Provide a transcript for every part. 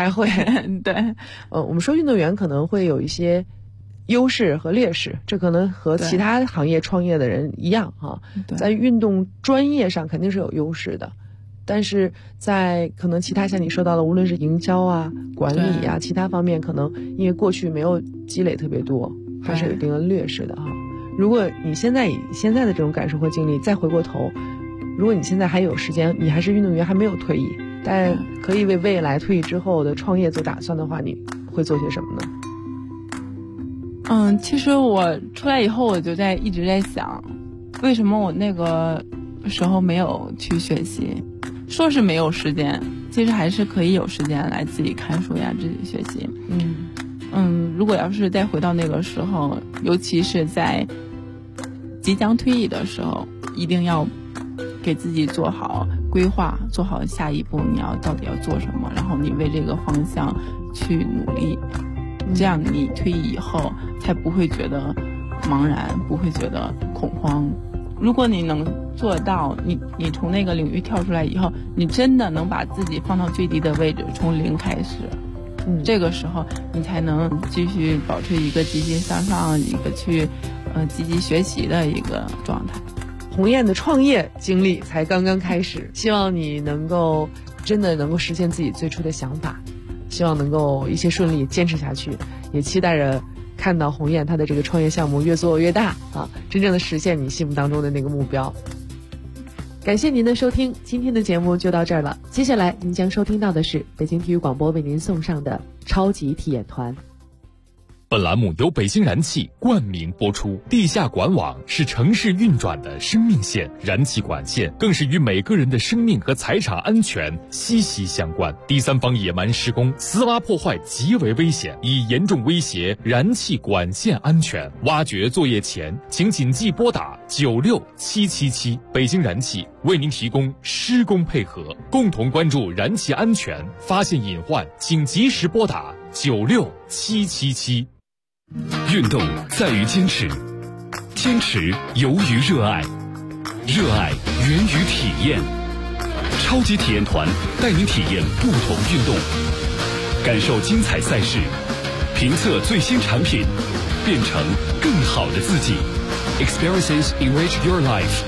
才会对， 我们说运动员可能会有一些优势和劣势，这可能和其他行业创业的人一样哈。在运动专业上肯定是有优势的，但是在可能其他像你说到的，无论是营销啊、管理啊，其他方面可能因为过去没有积累特别多，还是有一定的劣势的哈。如果你现在以现在的这种感受和经历再回过头，如果你现在还有时间，你还是运动员还没有退役，但可以为未来退役之后的创业做打算的话，你会做些什么呢？ 其实我出来以后，我就一直在想，为什么我那个时候没有去学习？说是没有时间，其实还是可以有时间来自己看书呀，自己学习。如果要是再回到那个时候，尤其是在即将退役的时候，一定要给自己做好规划，做好下一步你到底要做什么，然后你为这个方向去努力，这样你退役以后才不会觉得茫然，不会觉得恐慌。如果你能做到，你从那个领域跳出来以后，你真的能把自己放到最低的位置，从零开始，这个时候你才能继续保持一个积极向上，一个去积极学习的一个状态。 鸿雁的创业经历才刚刚开始，希望你能够真的能够实现自己最初的想法，希望能够一切顺利，坚持下去，也期待着看到鸿雁它的这个创业项目越做越大啊，真正的实现你心目当中的那个目标。感谢您的收听，今天的节目就到这儿了。接下来您将收听到的是北京体育广播为您送上的超级体验团。 本栏目由北京燃气冠名播出。地下管网是城市运转的生命线，燃气管线更是与每个人的生命和财产安全息息相关。第三方野蛮施工、私挖破坏极为危险，已严重威胁燃气管线安全。挖掘作业前，请谨记拨打96777。北京燃气为您提供施工配合，共同关注燃气安全，发现隐患请及时拨打96777。 运动在于坚持，坚持由于热爱，热爱源于体验。超级体验团带您体验不同运动，感受精彩赛事，评测最新产品，变成更好的自己。Experiences enrich your life。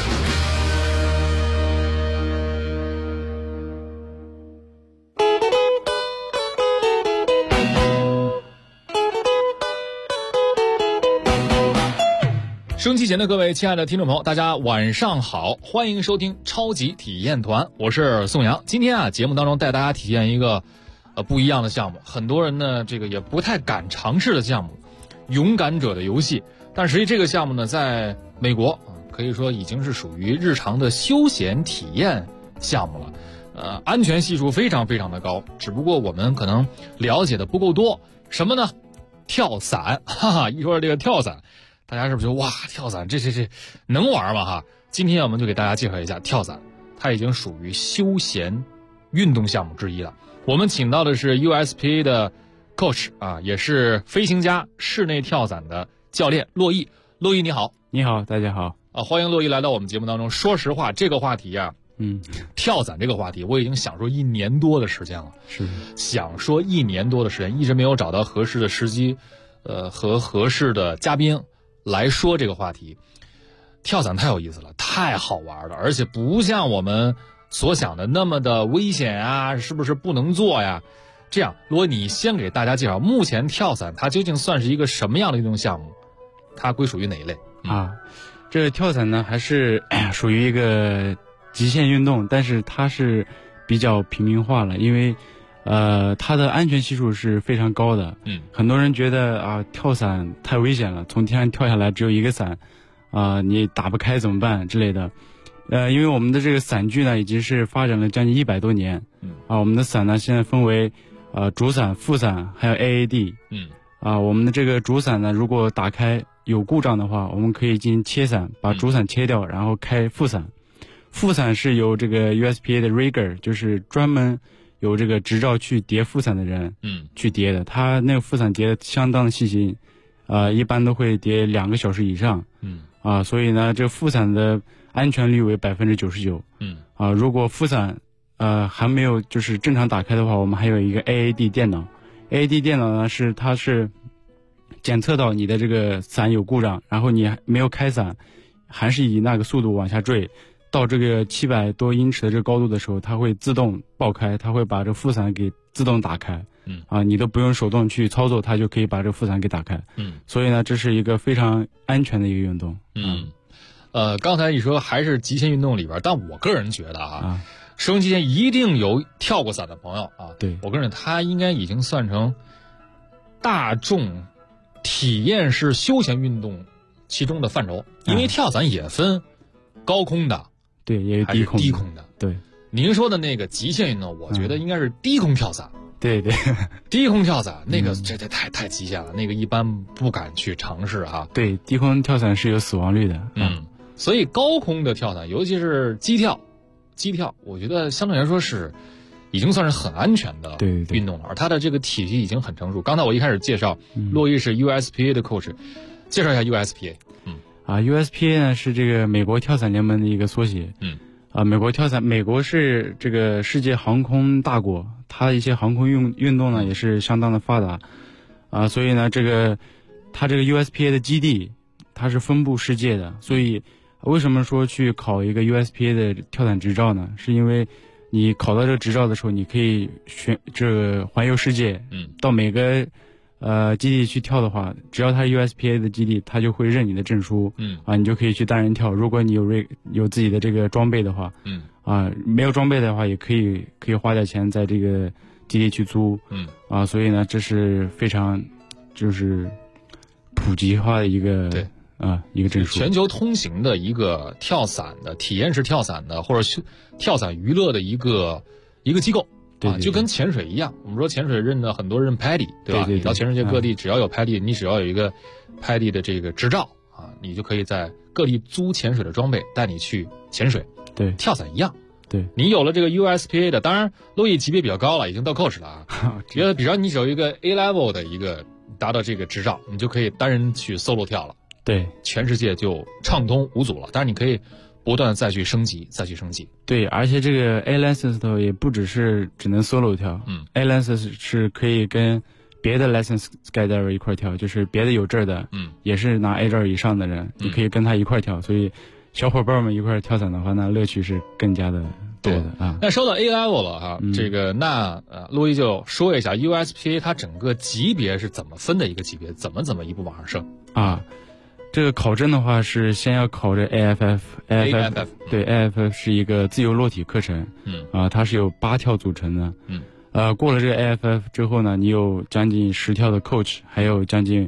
收音机前的各位亲爱的听众朋友，大家晚上好，欢迎收听超级体验团，我是宋阳。今天节目当中带大家体验一个不一样的项目，很多人呢这个也不太敢尝试的项目，勇敢者的游戏。但实际这个项目呢，在美国可以说已经是属于日常的休闲体验项目了，安全系数非常非常的高，只不过我们可能了解的不够多。什么呢？跳伞，哈哈！一说这个跳伞，大家是不是觉得哇，跳伞这能玩吗？哈，今天我们就给大家介绍一下跳伞，它已经属于休闲运动项目之一了。我们请到的是 USPA 的 coach 也是飞行家室内跳伞的教练洛毅。洛毅你好。 你好，大家好。 欢迎洛毅来到我们节目当中。说实话，这个话题跳伞这个话题我已经想说1年多的时间了， 是想说1年多的时间，一直没有找到合适的时机和合适的嘉宾来说这个话题。跳伞太有意思了，太好玩了，而且不像我们所想的那么的危险啊，是不是不能做呀？这样，如果你先给大家介绍目前跳伞它究竟算是一个什么样的运动项目，它归属于哪一类这个跳伞呢还是属于一个极限运动，但是它是比较平民化了，因为它的安全系数是非常高的。很多人觉得跳伞太危险了，从天上跳下来只有一个伞你打不开怎么办之类的。因为我们的这个伞具呢已经是发展了将近100多年。我们的伞呢现在分为主伞、副伞还有 AAD。我们的这个主伞呢如果打开有故障的话，我们可以进行切伞，把主伞切掉，然后开副伞。副伞是由这个 USPA 的 rigger， 就是专门有这个执照去叠副伞的人去叠的。他那个副伞叠的相当的细心，一般都会叠2个小时以上。所以呢这个副伞的安全率为99%。如果副伞还没有就是正常打开的话，我们还有一个 AAD 电脑。AAD 电脑呢它是检测到你的这个伞有故障，然后你没有开伞，还是以那个速度往下坠，到这个700多英尺的这个高度的时候，它会自动爆开，它会把这副伞给自动打开。你都不用手动去操作，它就可以把这个副伞给打开。所以呢，这是一个非常安全的一个运动。 刚才你说还是极限运动里边，但我个人觉得收音机前一定有跳过伞的朋友啊。 对， 我个人他应该已经算成大众体验式休闲运动其中的范畴，因为跳伞也分高空的， 对，也有低空的。 对， 您说的那个极限运动，我觉得应该是低空跳伞。 对对， 低空跳伞那个这太极限了，那个一般不敢去尝试哈。 对，低空跳伞是有死亡率的。 所以高空的跳伞，尤其是机跳，我觉得相对来说是已经算是很安全的运动了，而它的这个体系已经很成熟。刚才我一开始介绍，洛伊是 USPA 的 coach， 介绍一下 USPA。 USPA 呢是这个美国跳伞联盟的一个缩写。美国是这个世界航空大国，它一些航空运动呢也是相当的发达所以呢它这个 USPA 的基地它是分布世界的，所以为什么说去考一个 USPA 的跳伞执照呢？是因为你考到这个执照的时候，你可以这个环游世界，到每个基地去跳的话，只要它是 USPA 的基地，它就会认你的证书，你就可以去单人跳。如果你有自己的这个装备的话，没有装备的话，也可以花点钱在这个基地去租，所以呢，这是非常就是普及化的一个一个证书， 全球通行的一个跳伞的体验式跳伞的或者跳伞娱乐的一个机构。就跟潜水一样，我们说潜水很多认 PADI， 对吧？你到全世界各地，只要有 PADI，你只要有一个 PADI 的这个执照你就可以在各地租潜水的装备，带你去潜水。 对， 跳伞一样。 对， 你有了这个 USPA 的，当然洛伊级别比较高了，已经到 coach 了比方你只有一个 A level 的一个达到这个执照，你就可以单人去 solo 跳了。 对， 全世界就畅通无阻了。当然你可以不断再去升级。 对，而且这个 A license 头也不只能 solo 跳，A license 是可以跟别的 license skydiver 一块跳，就是别的有证的，也是拿 A 证以上的人，你可以跟他一块跳。所以小伙伴们一块跳伞的话，那乐趣是更加的多的那说到 A level 了这个洛伊就说一下 USPA 它整个级别是怎么分的一个级别，怎么一步往上升这个考证的话是先要考这 AFF， 对 AFF 是一个自由落体课程，它是由8跳组成的，过了这个 AFF 之后呢，你有将近10跳的 coach， 还有将近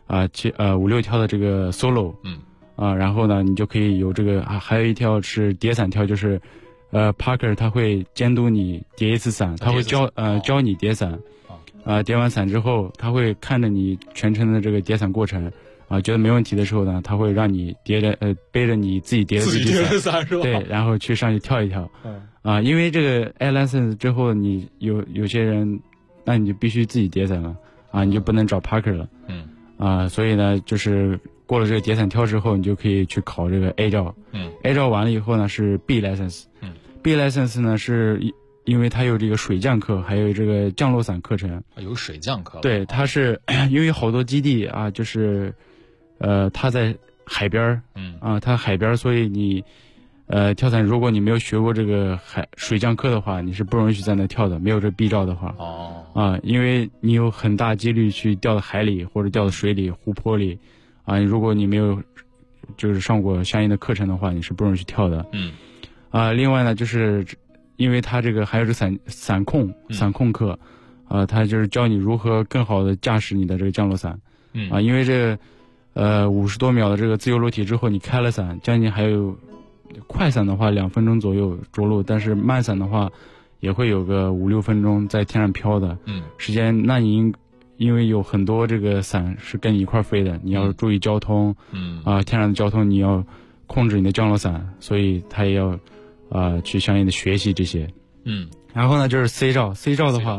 5-6跳的这个 solo，然后呢你就可以有这个还有一跳是叠伞跳，就是Parker 他会监督你叠一次伞，他会教你叠伞，叠完伞之后他会看着你全程的这个叠伞过程。觉得没问题的时候呢，他会让你背着你自己叠的伞是吧？ 对，然后去上去跳一跳。因为这个 A license 之后，你有些人，那你就必须自己叠伞了你就不能找 Parker 了。所以呢，就是过了这个叠伞跳之后，你就可以去考这个 A 照。A 照完了以后呢，是 B license。B license 呢是因为它有这个水降课，还有这个降落伞课程。 有水降课。 对，它是因为好多基地就是它在海边它海边，所以你跳伞，如果你没有学过这个水降课的话，你是不容易去在那跳的，没有这 B 照的话。因为你有很大几率去掉到海里或者掉到水里、湖泊里如果你没有就是上过相应的课程的话，你是不容易去跳的。另外呢，就是因为它这个还有这伞控课它就是教你如何更好的驾驶你的这个降落伞。因为这个50多秒的这个自由落体之后，你开了伞，将近还有快伞的话2分钟左右着陆，但是慢伞的话也会有个5-6分钟在天上飘的时间。那你因为有很多这个伞是跟你一块飞的，你要注意交通天上的交通，你要控制你的降落伞，所以他也要去相应的学习这些。然后呢就是 C 照的话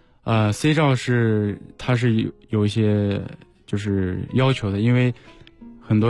C 照它是有一些就是要求的，因为很多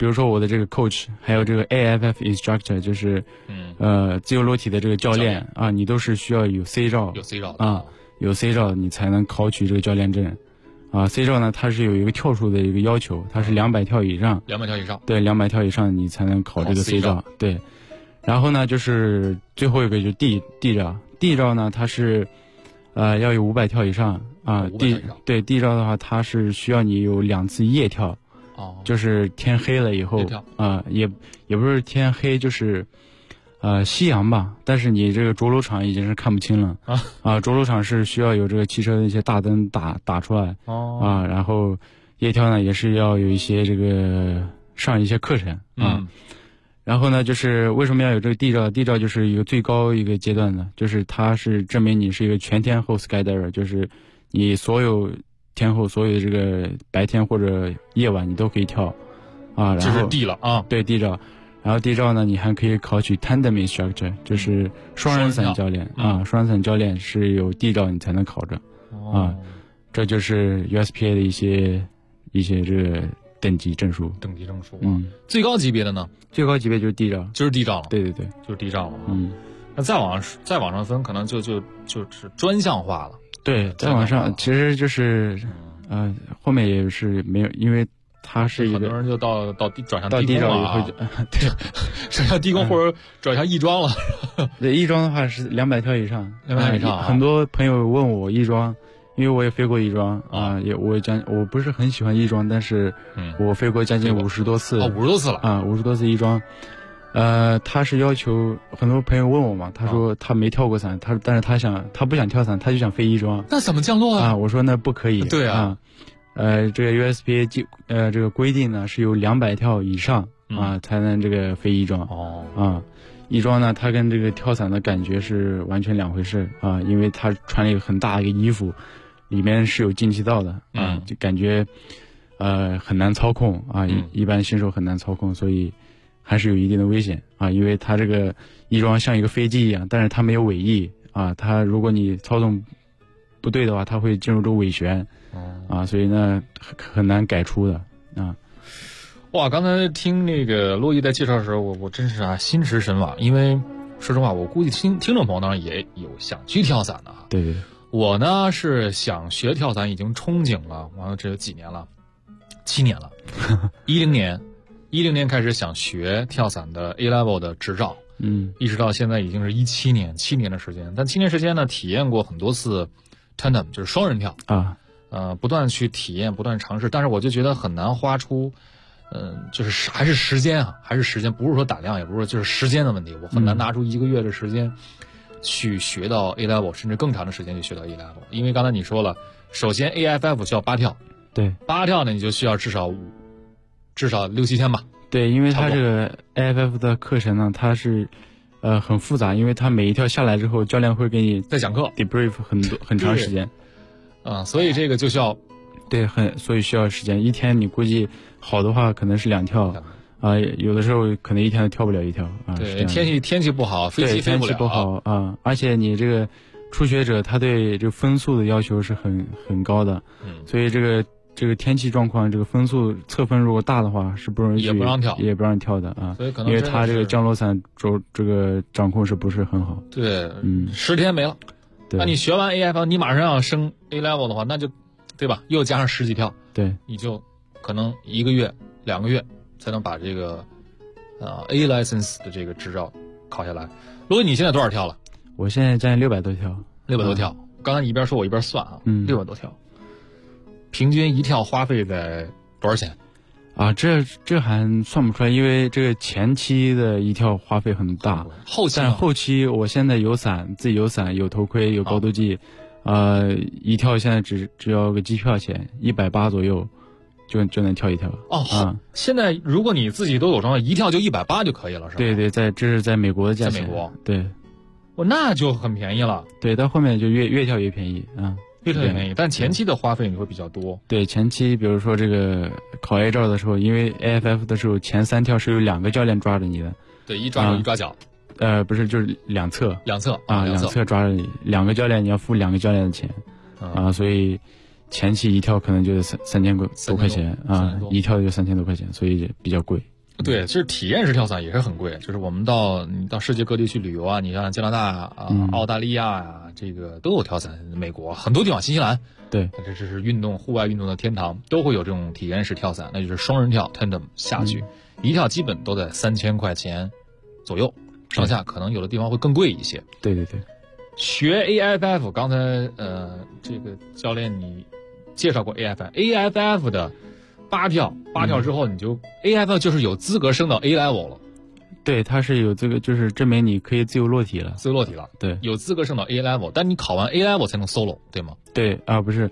比如说我的这个 coach， 还有这个 AFF instructor， 就是自由落体的这个教练啊，你都是需要有 C 照， 有 C 照啊，有 C 照你才能考取这个教练证。啊 ，C 照呢，它是有一个跳数的一个要求，它是200跳以上 ，200跳以上， 对，200跳以上你才能考这个 C 照，对。然后呢，就是最后一个就是 D 照 ，D 照呢，它是要有500跳以上啊。D 照的话，它是需要你有2次夜跳，就是天黑了以后啊，也不是天黑，就是夕阳吧。但是你这个着陆场已经是看不清了着陆场是需要有这个汽车的一些大灯打出来然后夜跳呢也是要有一些这个上一些课程然后呢，就是为什么要有这个 D 照 ？D 照就是一个最高一个阶段的，就是它是证明你是一个全天候 skydiver， 就是你所有天候、所有的这个白天或者夜晚你都可以跳然后这是 D 了啊， 对 D 照。然后 D 照呢，你还可以考取 tandem instructor， 就是双人伞教练双人伞教练是有 D 照你才能考着这就是 USPA 的一些这个等级证书最高级别的呢？ 最高级别就是 D 照， 就是 D 照了。 对， 就是 D 照了。那再往上分，可能就是专项化了。 对，再往上其实就是后面也是没有，因为它是一个很多人就到转向到 D 照以后就对， 转向低空或者转向翼装了。 对，翼装的话是200跳以上 ，200跳以上。 很多朋友问我翼装。因为我也飞过翼装我不是很喜欢翼装，但是我飞过将近50多次 ，50多次了 50多次翼装，他是要求很多朋友问我嘛，他说他没跳过伞，但是他不想跳伞，他就想飞翼装， 那怎么降落我说那不可以， 对这个 USPA 这个规定呢是有200跳以上才能这个飞翼装翼装呢它跟这个跳伞的感觉是完全两回事因为它穿了一个很大的一个衣服。里面是有进气道的就感觉很难操控一般新手很难操控，所以还是有一定的危险因为它这个翼装像一个飞机一样，但是它没有尾翼它如果你操纵不对的话，它会进入这个尾旋所以呢很难改出的哇，刚才听那个洛伊在介绍的时候，我真是心驰神往，因为说实话，我估计听众朋友当然也有想去跳伞的对。 我呢是想学跳伞，已经憧憬了，完了这有几年了，7年了。10年开始想学跳伞的 A level 的执照，一直到现在已经是17年，7年的时间。但7年时间呢，体验过很多次 tandem， 就是双人跳不断去体验，不断尝试，但是我就觉得很难花出，就是还是时间，不是说胆量，也不是说就是时间的问题，我很难拿出1个月的时间。去学到 A level， 甚至更长的时间去学到 A level， 因为刚才你说了，首先 AFF 需要8跳， 对 ，8跳呢你就需要至少6、7天吧。 对，因为它这个 AFF 的课程呢，它是很复杂，因为它每一跳下来之后，教练会给你再讲课 debrief 很长时间， 所以这个就需要所以需要时间，一天你估计好的话可能是2跳。有的时候可能一天都跳不了1跳对，天气不好，飞机飞不了， 天气不好而且你这个初学者他对这个分速的要求是很高的，所以这个天气状况，这个分速测分如果大的话是不容易也不让跳的所以可能因为他这个降落伞这个掌控是不是很好？ 对，10天没了。 对， 那你学完 AFL， 你马上要升 A level 的话，那就对吧？又加上10几跳， 对， 你就可能1个月、2个月。才能把这个A license 的这个执照考下来。罗威，你现在多少跳了？ 我现在将近600多跳。 600多跳。刚才你一边说我一边算600多跳。平均一跳花费在多少钱？ 这还算不出来，因为这个前期的一跳花费很大，但后期我现在有伞，自己有伞，有头盔，有高度计，一跳现在只要个机票钱180左右。就能跳一跳现在如果你自己都有装备，一跳就180就可以了，是吧？ 对，这是在美国的价钱。 在美国， 对， 那就很便宜了。 对，到后面就越跳越便宜越跳越便宜。但前期的花费你会比较多。 对，前期比如说这个考 A 照的时候，因为 AFF 的时候前3跳是有2个教练抓着你的。 对，一抓手一抓脚。 不是，就是两侧抓着你， 两侧抓着你，2个教练你要付2个教练的钱所以。 前期一跳可能就是三千多块钱啊，一跳就3000多块钱，所以比较贵。 对，其实体验式跳伞也是很贵，就是我们到世界各地去旅游啊，你像加拿大啊、澳大利亚呀，这个都有跳伞，美国很多地方，新西兰， 对， 这是户外运动的天堂，都会有这种体验式跳伞，那就是双人跳 tandem 下去，一跳基本都在3000块钱左右上下，可能有的地方会更贵一些。 对对对， 学 AFF， 刚才这个教练你介绍过 AFF 的8跳之后，你就 AFF 就是有资格升到 A level 了。 对，它是有这个，就是证明你可以自由落体了。 自由落体了， 对， 有资格升到 A level， 但你考完 A level 才能 solo， 对吗？ 对啊，不是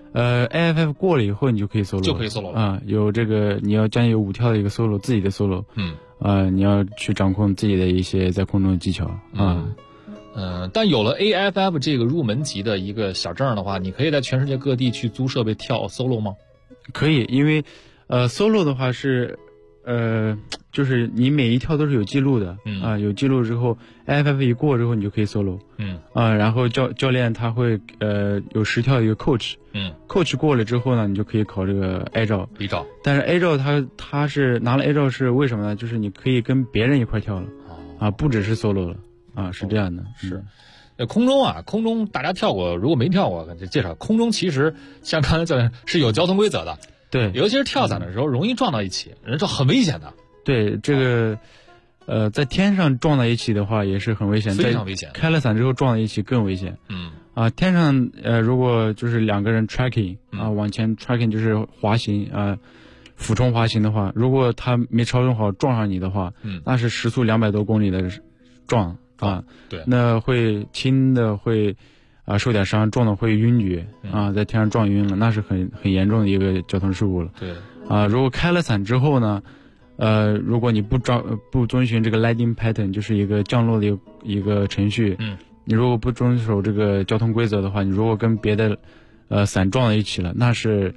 ，AFF 过了以后你就可以 solo， 就可以 solo 了啊。有这个你要将近有5跳的一个 solo， 自己的 solo， 你要去掌控自己的一些在空中的技巧啊。 但有了 AFF 这个入门级的一个小证的话，你可以在全世界各地去租设备跳 solo 吗？ 可以，因为solo 的话是就是你每一跳都是有记录的，有记录之后 AFF 一过之后你就可以 solo，然后教练他会有10跳的一个 coach，coach 过了之后呢，你就可以考这个 A 照，但是 A 照他是拿了 A 照是为什么呢？就是你可以跟别人一块跳了，不只是 solo 了，是这样的， 是。空中大家跳过，如果没跳过，就介绍空中其实像刚才教练是有交通规则的， 对， 尤其是跳伞的时候容易撞到一起，这很危险的。对， 这个在天上撞到一起的话也是很危险， 非常危险。 开了伞之后撞到一起更危险。天上如果就是2个人 tracking 往前 tracking 就是滑行俯冲滑行的话，如果他没操纵好撞上你的话，那是时速200多公里的撞。 对， 那会轻的会受点伤，重的会晕厥在天上撞晕了，那是很严重的一个交通事故了。 对， 如果开了伞之后呢，如果你不遵循这个 landing pattern， 就是一个降落的一个程序，你如果不遵守这个交通规则的话，你如果跟别的伞撞在一起了，那是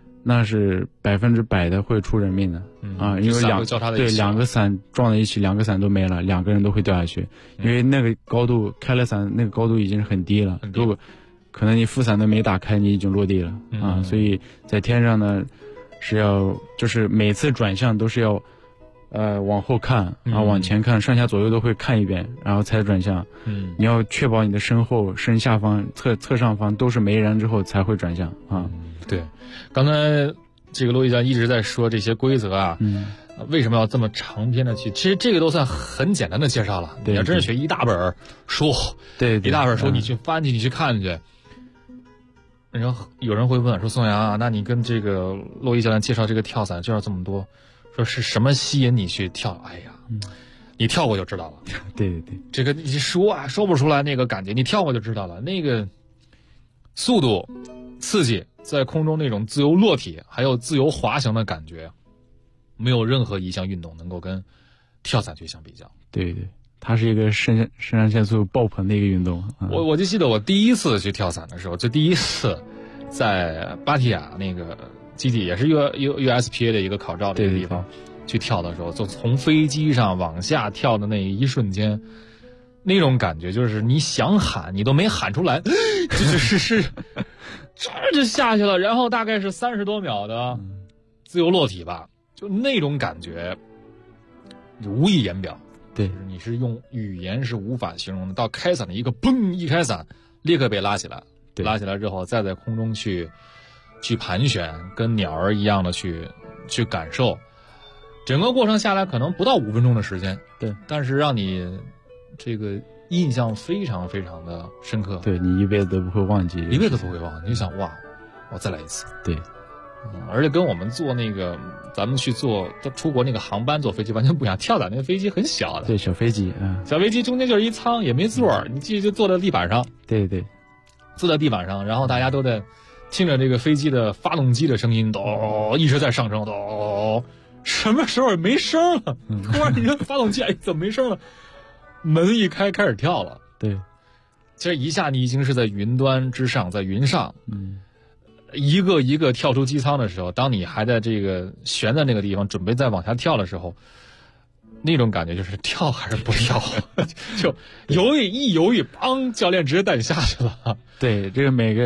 100%的会出人命的因为两个伞撞在一起，2个伞都没了，2个人都会掉下去，因为那个高度开了伞那个高度已经是很低了，如果可能你副伞都没打开，你已经落地了所以在天上呢是要就是每次转向都是要往后看往前看，上下左右都会看一遍，然后才转向。你要确保你的身后、身下方、侧上方都是没人之后才会转向对，刚才这个骆毅教练一直在说这些规则为什么要这么长篇的去？其实这个都算很简单的介绍了。你要真是学一大本书， 对， 一大本书你去翻去，你去看去。然后有人会问说：“宋阳那你跟这个骆毅教练介绍这个跳伞介绍这么多，说是什么吸引你去跳？哎呀，你跳过就知道了。 对， 这个你说不出来那个感觉，你跳过就知道了。那个速度、刺激。”在空中那种自由落体还有自由滑行的感觉，没有任何一项运动能够跟跳伞去相比较。 对，它是一个肾上腺素爆棚的一个运动。 我就记得我第一次去跳伞的时候，就第一次在芭提雅那个基地，也是 USPA 的一个考照的一个地方去跳的时候，就从飞机上往下跳的那一瞬间，那种感觉就是你想喊你都没喊出来，就是这就下去了，然后大概是30多秒的自由落体吧，就那种感觉无以言表。 对， 就是你是用语言是无法形容的。到开伞的一个砰一开伞，立刻被拉起来，拉起来之后再在空中去盘旋，跟鸟儿一样的去感受，整个过程下来可能不到5分钟的时间。 对， 但是让你这个印象非常非常的深刻， 对，你一辈子都不会忘记， 一辈子都不会忘记。你想哇，我再来一次。 对， 而且跟我们坐那个咱们去坐出国那个航班坐飞机完全不一样。跳伞那个飞机很小的， 对，小飞机小飞机中间就是一舱，也没座，你继续就坐在地板上。 对， 坐在地板上，然后大家都在听着这个飞机的发动机的声音，一直在上升，什么时候没声了？突然你看发动机，怎么没声了？门一开，开始跳了。 对， 其实一下你已经是在云端之上，在云上，一个一个跳出机舱的时候，当你还在这个悬在那个地方，准备再往下跳的时候，那种感觉就是跳还是不跳，就犹豫，邦，教练直接带你下去了。 对，这个每个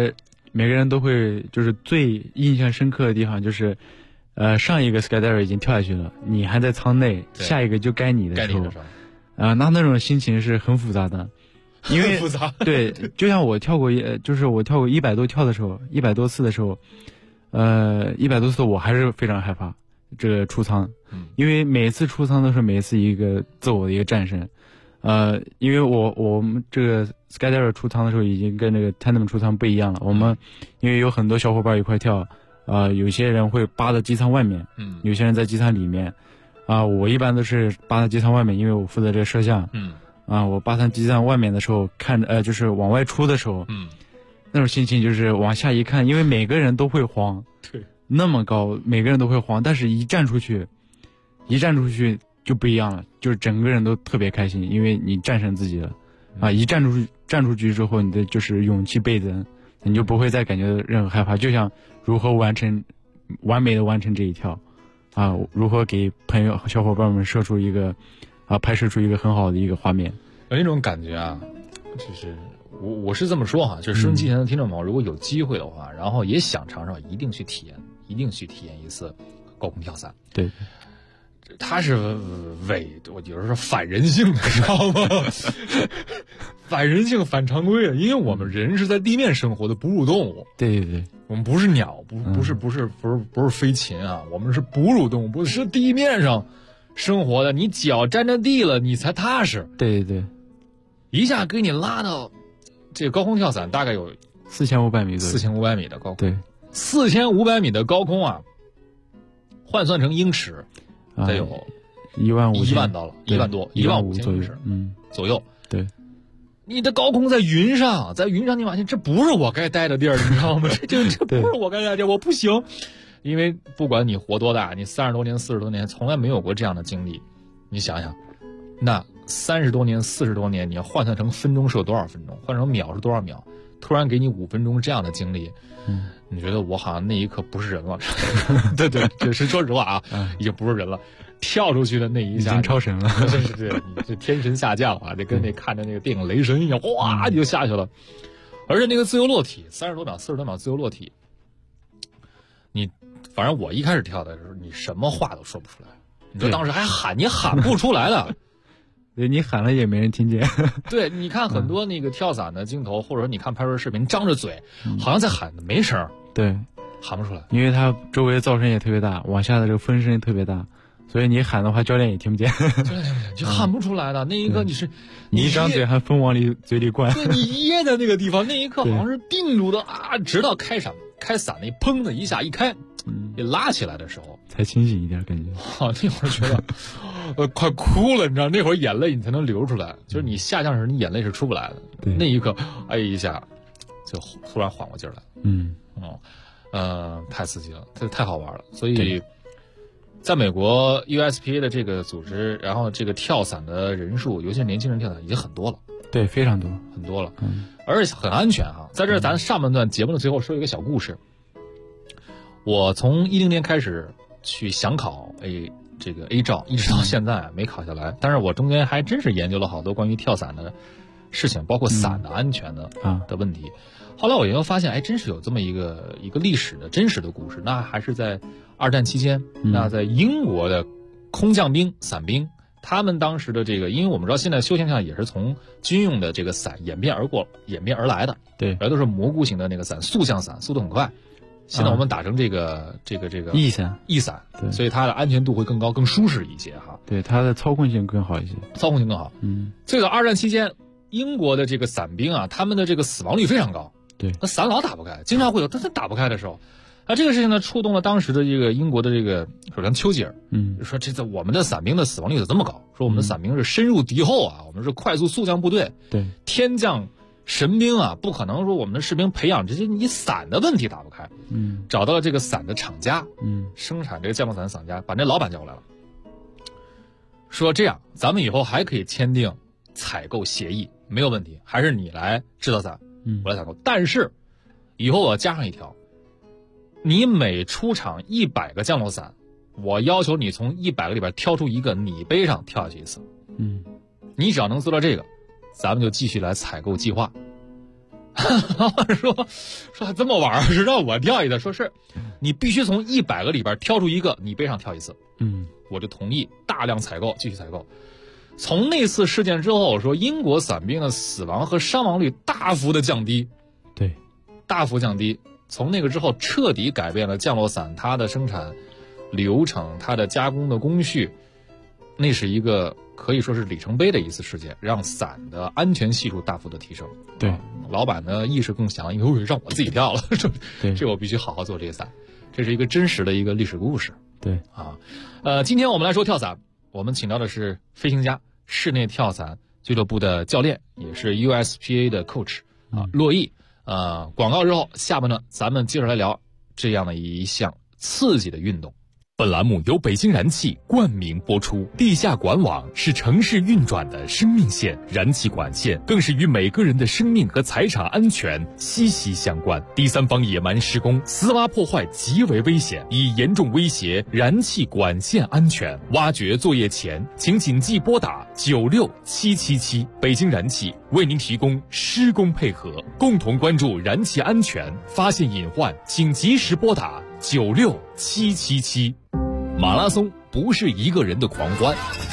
每个人都会就是最印象深刻的地方就是，上一个 skydiver 已经跳下去了，你还在舱内，下一个就该你的时候，那种心情是很复杂的，因为复杂对，就像我跳过100多跳的时候，100多次的时候，100多次我还是非常害怕这个出舱，因为每次出舱都是每次一个自我的一个战胜。因为我们这个 skydiver 出舱的时候已经跟这个 tandem 出舱不一样了。我们因为有很多小伙伴一块跳，有些人会扒到机舱外面，有些人在机舱里面，我一般都是扒到机舱外面，因为我负责这个摄像，我扒到机舱外面的时候看就是往外出的时候，那种心情就是往下一看，因为每个人都会慌， 对， 那么高，每个人都会慌，但是一站出去就不一样了，就是整个人都特别开心，因为你战胜自己了，一站出去之后，你的就是勇气倍增，你就不会再感觉任何害怕，就像如何完美的完成这一跳，如何给朋友小伙伴们射出一个，拍摄出一个很好的一个画面， 有那种感觉啊，就是我是这么说哈，就是收音机前的听众朋友，如果有机会的话，然后也想尝尝，一定去体验一次高空跳伞， 对。 它是我有时候说反人性的，知道吗？反人性、反常规的，因为我们人是在地面生活的哺乳动物。 对对对， 我们不是鸟，不是飞禽啊，我们是哺乳动物，不是地面上生活的。你脚沾着地了，你才踏实。 对对对， 一下给你拉到这个高空跳伞，大概有 4500米 ，4500米的高空。 对 ，4500米的高空啊，换算成英尺。得有15000到了，1万多，15000英尺，左右。 对， 你的高空在云上，你发现这不是我该待的地儿，你知道吗？这不是我该待的地儿，我不行。因为不管你活多大，你30多年、40多年，从来没有过这样的经历。你想想，那30多年、40多年，你要换算成分钟是有多少分钟？换成秒是多少秒？突然给你5分钟这样的经历，你觉得我好像那一刻不是人了？对，这是说实话啊，已经不是人了。跳出去的那一下， 已经超神了， 对，你这天神下降啊，这跟那看着那个电影雷神一样，哗你就下去了。而且那个自由落体，30多秒、40多秒自由落体，你反正我一开始跳的时候，你什么话都说不出来，你说当时还喊，你喊不出来的。 对，你喊了也没人听见。 对，你看很多那个跳伞的镜头，或者说你看拍摄视频，张着嘴，好像在喊，没声。 对， 喊不出来， 因为它周围噪声也特别大，往下的这个风声也特别大，所以你喊的话，教练也听不见。 就喊不出来的。那一刻你一张嘴还风往嘴里灌。 对，你噎在那个地方，那一刻好像是定住的啊，直到开伞那砰的一下一开，给拉起来的时候， 才清醒一点感觉。 那会儿觉得快哭了，你知道，那会儿眼泪你才能流出来，就是你下降时你眼泪是出不来的。 对， 那一刻，哎一下就突然缓过劲儿来。太刺激了，太好玩了。所以，在美国 USPA 的这个组织，然后这个跳伞的人数，尤其是年轻人跳伞已经很多了。 对，非常多， 很多了。而且很安全哈。在这儿，咱上半段节目的最后说一个小故事。我从2010年开始去想考这个 A 照，一直到现在没考下来。但是我中间还真是研究了好多关于跳伞的事情，包括伞的安全的问题。后来我研究发现，真是有这么一个历史的真实的故事。那还是在2战期间，那在英国的空降兵、伞兵，他们当时的这个，因为我们知道现在休闲跳也是从军用的这个伞演变而来的， 对， 而都是蘑菇型的那个伞，速降伞，速度很快。现在我们打成这个翼伞， 对， 所以它的安全度会更高、更舒适一些哈。 对，它的操控性更好一些， 最早2战期间，英国的这个伞兵啊，他们的这个死亡率非常高。 对， 那伞老打不开，经常会有他打不开的时候。这个事情呢，触动了当时的这个英国的这个首相丘吉尔。说我们的伞兵的死亡率怎么这么高？说我们的伞兵是深入敌后啊，我们是快速速降部队。 对， 天降神兵啊，不可能说我们的士兵培养这些你伞的问题打不开。找到了这个伞的厂家，生产这个降落伞的伞家，把那老板叫过来了，说这样咱们以后还可以签订采购协议，没有问题，还是你来制造伞，我来采购，但是以后我加上一条，你每出厂100个降落伞，我要求你从100个里边挑出一个你背上跳下去一次。你只要能做到这个，咱们就继续来采购计划。 老板说这么玩是让我跳一次，说是你必须从100个里边挑出一个你背上跳一次。我就同意大量采购，继续采购。从那次事件之后，说英国伞兵的死亡和伤亡率大幅的降低， 对， 大幅降低。从那个之后，彻底改变了降落伞它的生产流程，它的加工的工序。那是一个可以说是里程碑的一次事件，让伞的安全系数大幅的提升。 对， 老板呢意识更强，因为让我自己跳了，这我必须好好做这个伞。这是一个真实的一个历史故事。 对啊，今天我们来说跳伞，我们请到的是飞行家室内跳伞俱乐部的教练，也是 USPA 的 coach 骆毅。广告之后，下半段咱们接着来聊这样的一项刺激的运动。 本栏目由北京燃气冠名播出。地下管网是城市运转的生命线，燃气管线更是与每个人的生命和财产安全息息相关。第三方野蛮施工、私挖破坏极为危险，已严重威胁燃气管线安全。挖掘作业前，请谨记拨打96777。北京燃气为您提供施工配合，共同关注燃气安全，发现隐患请及时拨打96777。马拉松不是一个人的狂欢，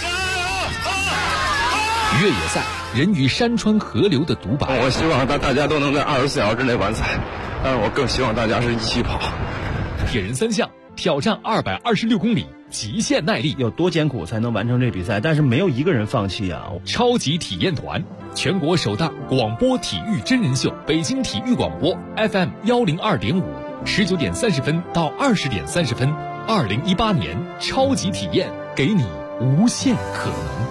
越野赛人与山川河流的独白。 我希望大家都能在24小时之内完赛，但是我更希望大家是一起跑。 铁人3项挑战226公里，极限耐力， 有多艰苦才能完成这比赛？但是没有一个人放弃啊！ 超级体验团，全国首档广播体育真人秀，北京体育广播 FM 102.5，19点30分到20点30分。2018年超级体验，给你无限可能。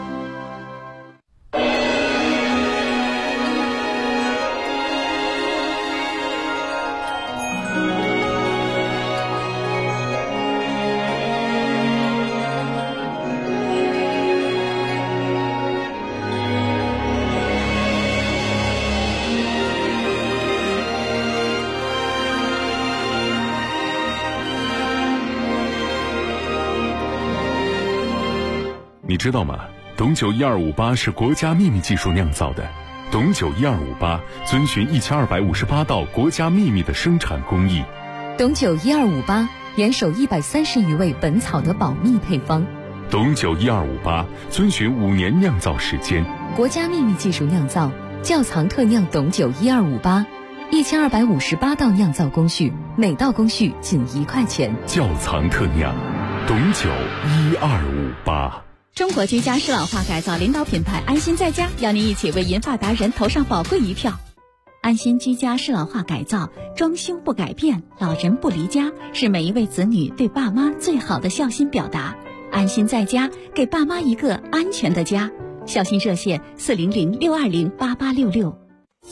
你知道吗？董酒1258是国家秘密技术酿造的。董酒1258遵循1258道国家秘密的生产工艺。 董酒1258严守130余味本草的保密配方。 董酒1258遵循5年酿造时间。 国家秘密技术酿造，窖藏特酿董酒1258，1258道酿造工序，每道工序仅1块钱。 窖藏特酿，董酒1258。 中国居家适老化改造领导品牌安心在家邀您一起为银发达人投上宝贵一票。安心居家适老化改造，装修不改变，老人不离家，是每一位子女对爸妈最好的孝心表达。安心在家，给爸妈一个安全的家。孝心热线400-620-8866。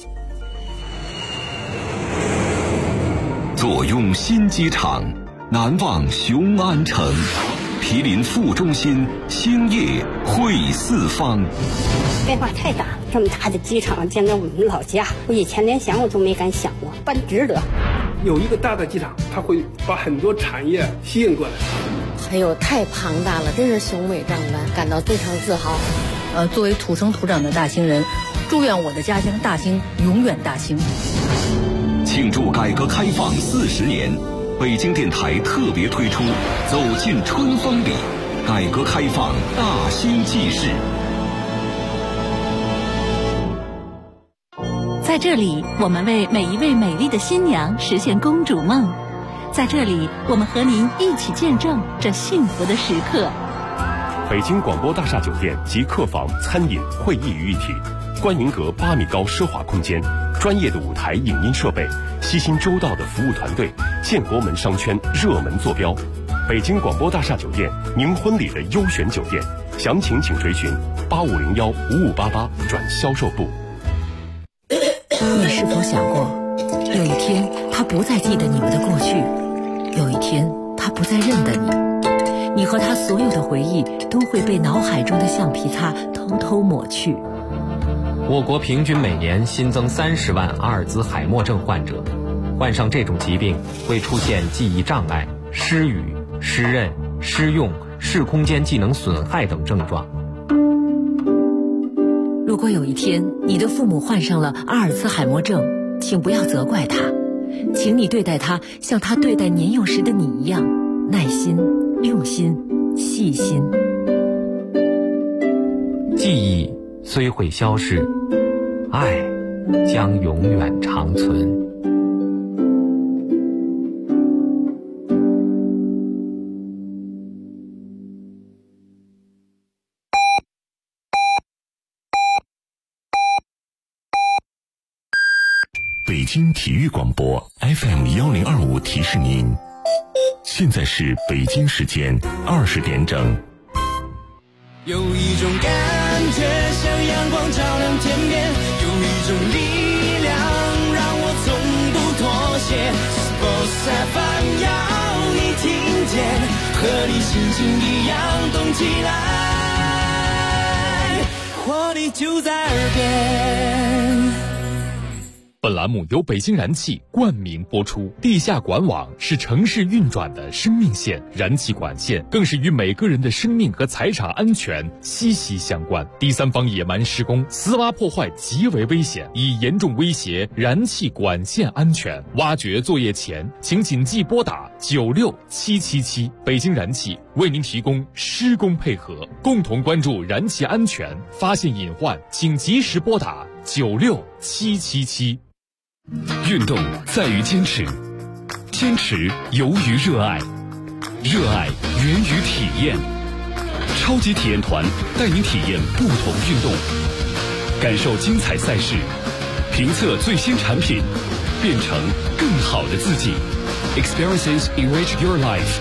坐拥新机场，难忘雄安城。毗邻副中心，兴业汇四方。 变化太大，这么大的机场建在我们老家，我以前连想我都没敢想过，办值得。 有一个大的机场，它会把很多产业吸引过来。 还有太庞大了，真是雄伟壮观，感到非常自豪。 作为土生土长的大兴人，祝愿我的家乡大兴永远大兴。 庆祝改革开放40年。北京电台特别推出《走进春风里》，改革开放大兴纪事。 在这里，我们为每一位美丽的新娘实现公主梦。在这里，我们和您一起见证这幸福的时刻。 北京广播大厦酒店集客房、餐饮、会议于一体，观云阁8米高奢华空间，专业的舞台影音设备，悉心周到的服务团队，建国门商圈热门坐标。北京广播大厦酒店，您婚礼的优选酒店，详情请垂询8501-5588转销售部。 你是否想过，有一天他不再记得你们的过去，有一天他不再认得你，你和他所有的回忆都会被脑海中的橡皮擦偷偷抹去。 我国平均每年新增30万阿尔兹海默症患者，患上这种疾病会出现记忆障碍、失语、失认、失用、视空间技能损害等症状。 如如果有一天你的父母患上了阿尔茨海默症，请不要责怪他，请你对待他像他对待年幼时的你一样，耐心、用心、细心。 记忆虽会消逝，爱将永远长存。 北京体育广播 FM1025提示您，现在是北京时间20点整。 有一种感觉像阳光照亮天边，有一种力量让我从不妥协。Sports FM 要你听见，和你心情一样动起来，活力就在耳边。 本栏目由北京燃气冠名播出。地下管网是城市运转的生命线，燃气管线更是与每个人的生命和财产安全息息相关。第三方野蛮施工、私挖破坏极为危险，已严重威胁燃气管线安全。挖掘作业前，请谨记拨打96777。北京燃气为您提供施工配合，共同关注燃气安全，发现隐患请及时拨打96777。 运动在于坚持，坚持由于热爱，热爱源于体验。超级体验团带您体验不同运动，感受精彩赛事，评测最新产品，变成更好的自己。Experiences enrich your life。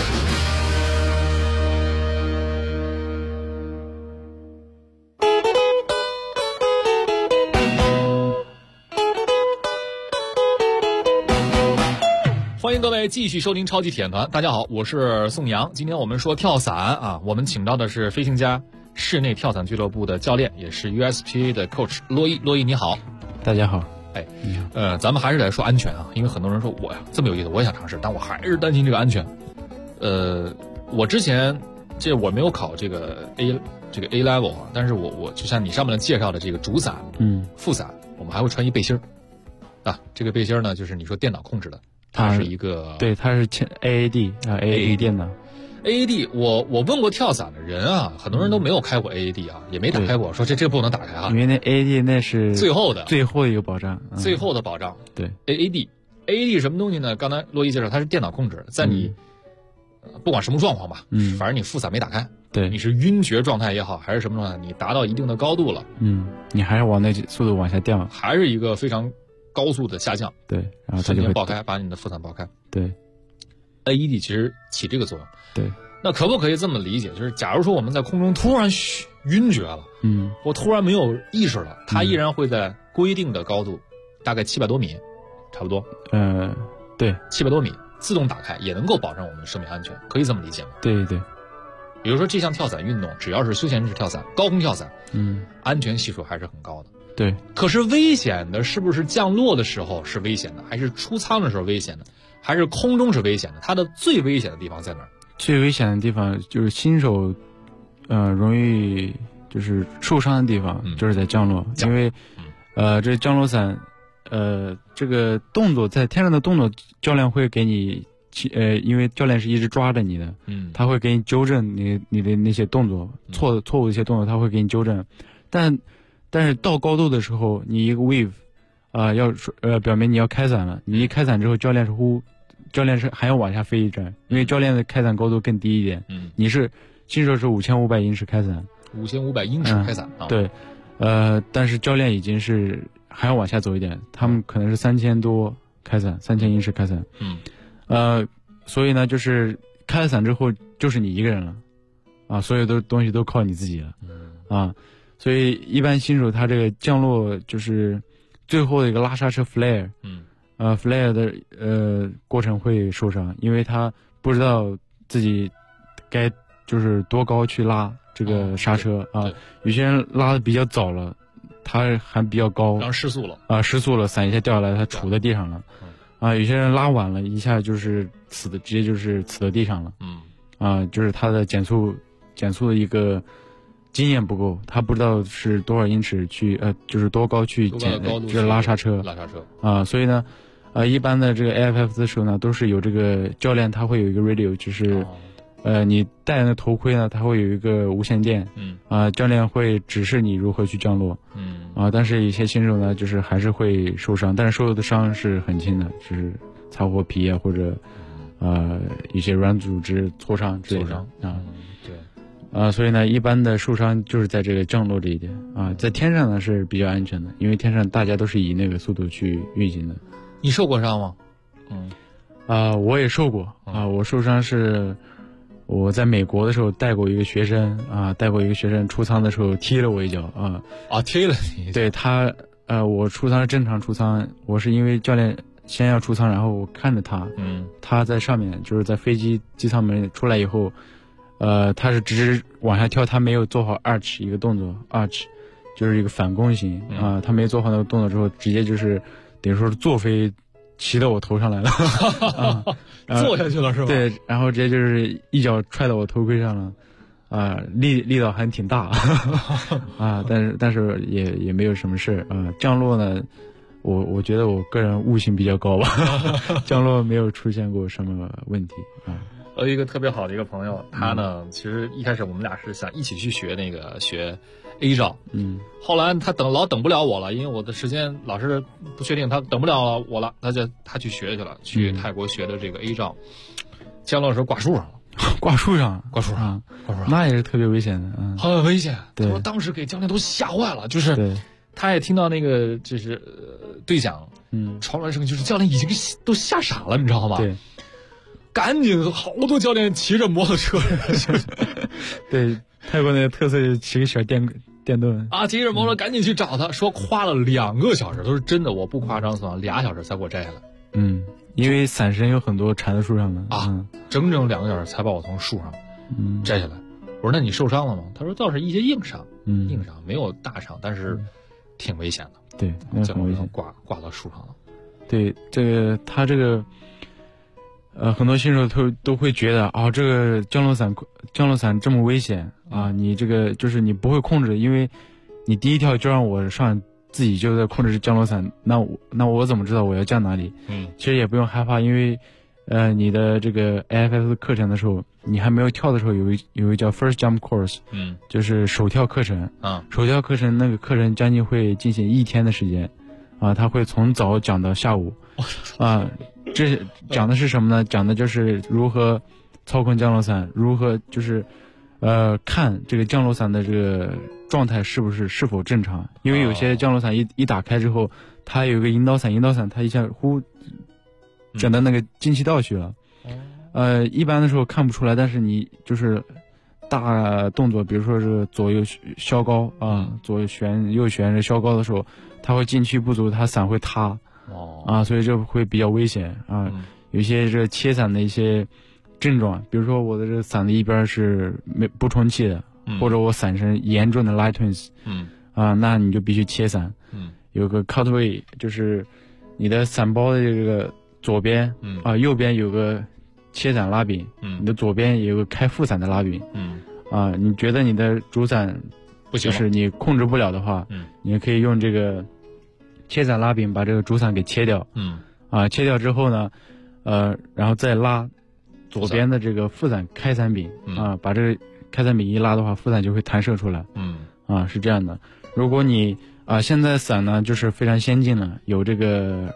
欢迎各位继续收听超级体验团。大家好，我是宋阳。今天我们说跳伞啊，我们请到的是飞行家室内跳伞俱乐部的教练，也是 USPA 的 coach 洛伊。洛伊你好。 大家好。 哎，咱们还是来说安全啊，因为很多人说我呀这么有意思，我也想尝试，但我还是担心这个安全。我之前我没有考这个 A level 啊，但是我就像你上面介绍的这个主伞、副伞，我们还会穿一背心啊。这个背心呢，就是你说电脑控制的。它是一个， 对，它是AAD 啊 ，AAD 电脑。 AAD， 我问过跳伞的人啊，很多人都没有开过 AAD 啊，也没打开过，说这不能打开啊。 因为那 AAD 那是最后的一个保障， 最后的保障。 对 AAD 什么东西呢？刚才洛伊介绍，它是电脑控制，在你不管什么状况吧，反正你副伞没打开， 对， 你是晕厥状态也好，还是什么状态，你达到一定的高度了， 你还是往那速度往下掉， 还是一个非常高速的下降， 对，然后它就会爆开，把你的副伞爆开。 对 ，AED 其实起这个作用。 对， 那可不可以这么理解？就是假如说我们在空中突然晕厥了，我突然没有意识了，它依然会在规定的高度，大概700多米，差不多。 对 ，700多米自动打开，也能够保证我们的生命安全，可以这么理解吗？ 对对。 比如说这项跳伞运动，只要是休闲人士跳伞、高空跳伞，安全系数还是很高的。 对， 可是危险的是不是降落的时候是危险的，还是出舱的时候危险的，还是空中是危险的？它的最危险的地方在哪儿？ 最危险的地方就是新手，容易就是受伤的地方，就是在降落，因为，这降落伞，这个动作在天上的动作，教练会给你，因为教练是一直抓着你的，他会给你纠正你的那些动作，错误的一些动作，他会给你纠正，但是到高度的时候，你一个 wave，表明你要开伞了。你一开伞之后，教练是还要往下飞一阵，因为教练的开伞高度更低一点。你是新手是5500英尺开伞 ，5500英尺开伞。 对，但是教练已经是还要往下走一点，他们可能是3000多开伞，3000英尺开伞。所以呢，就是开了伞之后，就是你一个人了，啊，所有的东西都靠你自己了，啊。所以一般新手他这个降落就是最后的一个拉刹车 flare，flare 的过程会受伤，因为他不知道自己该就是多高去拉这个刹车啊。有些人拉的比较早了，他还比较高， 然后失速了啊，失速了，伞一下掉下来，他杵在地上了。啊，有些人拉晚了，一下就是直接就是呲到地上了。就是他的减速的一个经验不够，他不知道是多少英尺去就是多高去就是拉刹车所以呢一般的这个 AFF 的时候呢，都是有这个教练他会有一个 radio， 就是你戴的头盔呢，它会有一个无线电，教练会指示你如何去降落，但是一些新手呢，就是还是会受伤，但是受的伤是很轻的，就是擦破皮啊，或者一些软组织挫伤之类的对，所以呢，一般的受伤就是在这个降落这一点在天上呢是比较安全的，因为天上大家都是以那个速度去运行的。 你受过伤吗？ 我也受过我受伤是。我在美国的时候带过一个学生出舱的时候踢了我一脚踢了你一脚。 对他我出舱是正常出舱，我是因为教练先要出舱，然后我看着他他在上面就是在飞机机舱门出来以后他是直直往下跳，他没有做好 arch 一个动作 arch 就是一个反弓形他没做好那个动作之后，直接就是等于说是坐飞骑到我头上来了坐下去了是吧？ 对，然后直接就是一脚踹到我头盔上了力道还挺大但是也没有什么事降落呢我觉得我个人悟性比较高吧降落没有出现过什么问题我有一个特别好的一个朋友，他呢其实一开始我们俩是想一起去学学 A 照后来他等不了我了，因为我的时间老是不确定，他等不了我了，他去学去了，去泰国学的这个 A 照降落的时候挂树上了挂树上那也是特别危险的很危险。 对， 他说当时给教练都吓坏了，就是他也听到那个就是对讲传来声，就是教练已经都吓傻了，你知道吗？ 对， 赶紧好多教练骑着摩托车对，泰国那个特色就是骑个小电动骑着摩托赶紧去找他，说花了2个小时，都是真的，我不夸张算2小时才给我摘下来因为伞绳有很多缠在树上的整整2个小时才把我从树上摘下来。我说那你受伤了吗？他说倒是一些硬伤没有大伤，但是挺危险的。 对，那很危险， 挂到树上了。 对，这个他这个很多新手都会觉得这个降落伞这么危险你这个就是你不会控制，因为你第一跳就让我上自己就在控制降落伞，那我怎么知道我要降哪里？其实也不用害怕，因为你的这个 AFF 的课程的时候，你还没有跳的时候有一个叫 First Jump Course，就是首跳课程首跳课程那个课程将近会进行1天的时间他会从早讲到下午这讲的是什么呢？讲的就是如何操控降落伞，如何就是看这个降落伞的这个状态是否正常，因为有些降落伞一打开之后，它有一个引导伞它一下整到那个进气道去了一般的时候看不出来，但是你就是大动作，比如说这个左右削高左旋右旋削高的时候，它会进气不足，它伞会塌所以这会比较危险有一些这个切伞的一些症状，比如说我的这个伞的一边是不充气的或者我伞身严重的 light twins 那你就必须切伞有个 cutaway， 就是你的伞包的这个左边右边有个切伞拉柄你的左边也有个开副伞的拉柄你觉得你的主伞不行就是你控制不了的话你也可以用这个切伞拉柄把这个主伞给切掉切掉之后呢然后再拉左边的这个副伞开伞柄把这个开伞柄一拉的话，副伞就会弹射出来是这样的。如果你现在伞呢就是非常先进了，有这个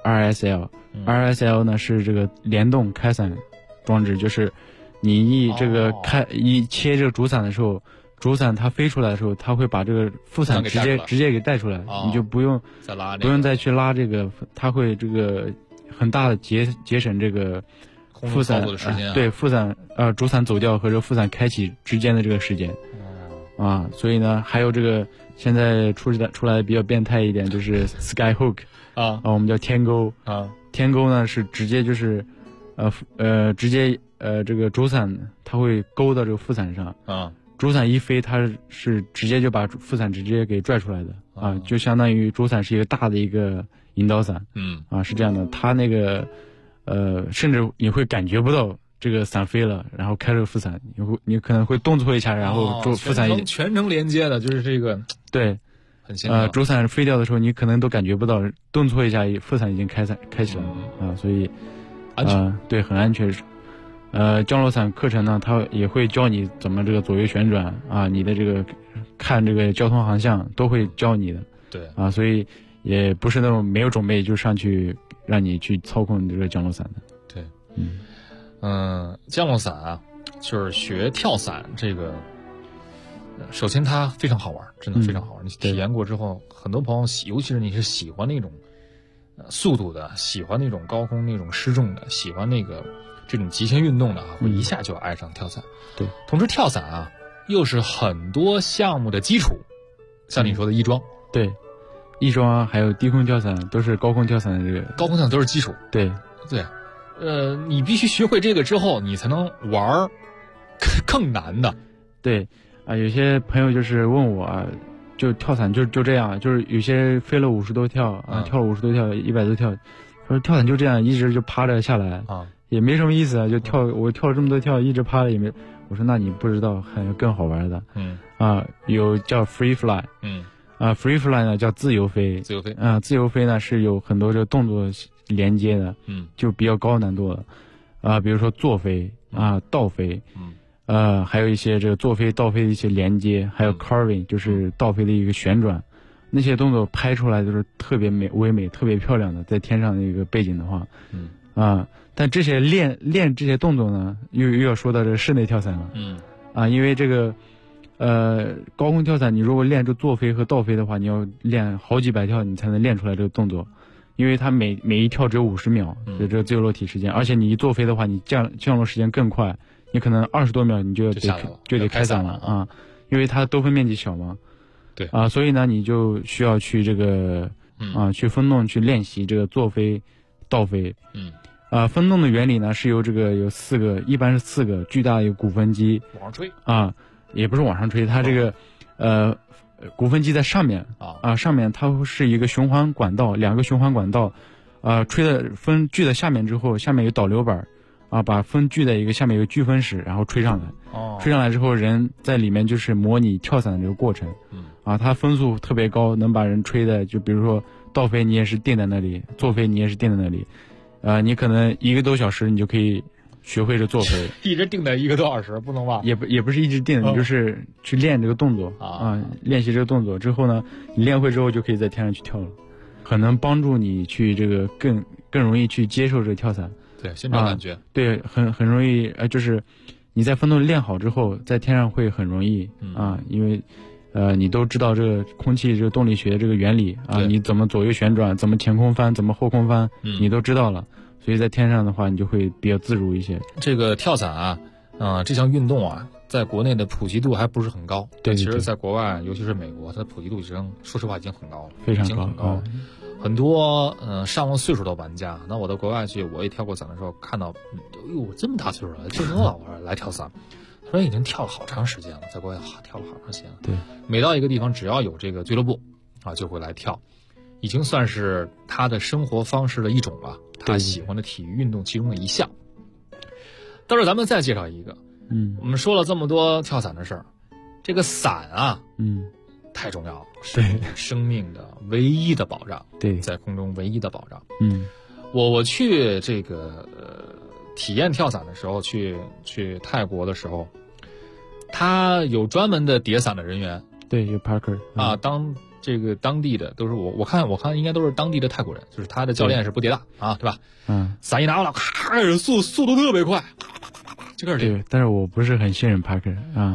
RSL 呢是这个联动开伞装置，就是你一切这个主伞的时候，主伞它飞出来的时候，它会把这个副伞直接给带出来你就不用再去拉这个，它会这个很大的节省这个副伞对副伞主伞走掉和这个副伞开启之间的这个时间所以呢还有这个现在出来的比较变态一点，就是 Skyhook 我们叫天钩天钩呢是直接就是直接这个主伞它会勾到这个副伞上主伞一飞，它是直接就把副伞直接给拽出来的就相当于主伞是一个大的一个引导伞是这样的，它那个甚至你会感觉不到这个伞飞了，然后开这个副伞，你可能会动作一下，然后副伞全程连接的，就是这个对， 很现代。 主伞飞掉的时候，你可能都感觉不到，动作一下，副伞已经开起来了所以安全对，很安全。降落伞课程呢，它也会教你怎么这个左右旋转啊，你的这个看这个交通航向都会教你的。 对所以也不是那种没有准备就上去让你去操控这个降落伞的。 对，降落伞啊，就是学跳伞这个，首先它非常好玩，真的非常好玩。你体验过之后，很多朋友尤其是你是喜欢那种速度的，喜欢那种高空那种失重的，喜欢那个这种极限运动的会一下就爱上跳伞。 对， 同时跳伞啊，又是很多项目的基础，像你说的翼装， 对，翼装还有低空跳伞都是高空跳伞的这个， 高空跳伞都是基础。 对。 你必须学会这个之后，你才能玩更难的。 对有些朋友就是问我就跳伞就这样，就是有些飞了50多跳跳了50多跳100多跳，说跳伞就这样一直就趴着下来也没什么意思就我跳了这么多跳一直趴着也没。我说那你不知道还有更好玩的。有叫 free fly。free fly 呢叫自由飞。自由飞呢是有很多这个动作连接的，就比较高难度了比如说坐飞倒飞，还有一些这个坐飞倒飞的一些连接，还有 carving 就是倒飞的一个旋转，那些动作拍出来都是特别唯美特别漂亮的，在天上的一个背景的话但这些练这些动作呢又要说到这个室内跳伞了因为这个高空跳伞你如果练这坐飞和倒飞的话，你要练好几百跳你才能练出来这个动作，因为它每一跳只有50秒就这个自由落体时间，而且你一坐飞的话你降落时间更快，你可能20多秒你就得开伞了因为它得分面积小嘛。 对所以呢你就需要去这个去分动去练习这个坐飞倒飞。分动的原理呢是由这个有一般是4个巨大的一个鼓分机往上吹也不是往上吹，它这个鼓分机在上面上面它是一个循环管道，2个循环管道吹的风聚在下面之后，下面有导流板把风聚在一个下面有个聚分室，然后吹上来吹上来之后人在里面就是模拟跳伞的这个过程它风速特别高，能把人吹的就比如说倒飞你也是定在那里，坐飞你也是定在那里你可能1个多小时你就可以学会这坐飞一直定在1个多小时不能吧？ 也不是一直定你就是去练这个动作练习这个动作之后呢，你练会之后就可以在天上去跳了，可能帮助你去这个更容易去接受这个跳伞。 对，现场感觉对，很容易就是你在风洞练好之后在天上会很容易因为你都知道这个空气这个动力学这个原理你怎么左右旋转，怎么前空翻，怎么后空翻你都知道了，所以在天上的话你就会比较自如一些。 这个跳伞这项运动在国内的普及度还不是很高。 对， 其实在国外尤其是美国它的普及度说实话已经很高了， 非常高， 已经很高很多上了岁数的玩家，那我到国外去我也跳过伞的时候看到这么大岁数了就能来跳伞，他说已经跳了好长时间了，在国外跳了好长时间了。 对， 每到一个地方只要有这个俱乐部就会来跳，已经算是他的生活方式的一种了，他喜欢的体育运动其中的一项。到时候咱们再介绍一个我们说了这么多跳伞的事儿，这个伞太重要了，是生命的唯一的保障。 对， 在空中唯一的保障。我去这个体验跳伞的时候，去泰国的时候，他有专门的叠伞的人员。 对，有 Parker 当地的都是我看应该都是当地的泰国人，就是他的教练是不叠的对吧？伞一拿过来，咔，速度特别快，就开始对，但是我不是很信任 Parker